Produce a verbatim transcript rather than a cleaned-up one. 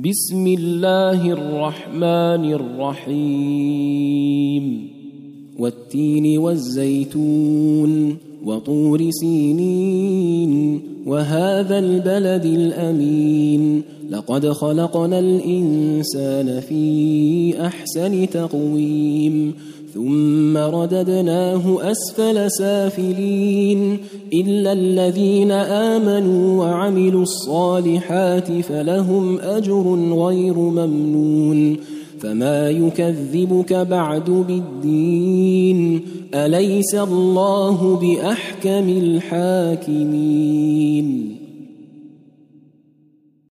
بسم الله الرحمن الرحيم والتين والزيتون وطور سينين وهذا البلد الأمين لقد خلقنا الإنسان في أحسن تقويم ثم رددناه أسفل سافلين إلا الذين آمنوا وعملوا الصالحات فلهم أجر غير ممنون فما يكذبك بعد بالدين أليس الله بأحكم الحاكمين.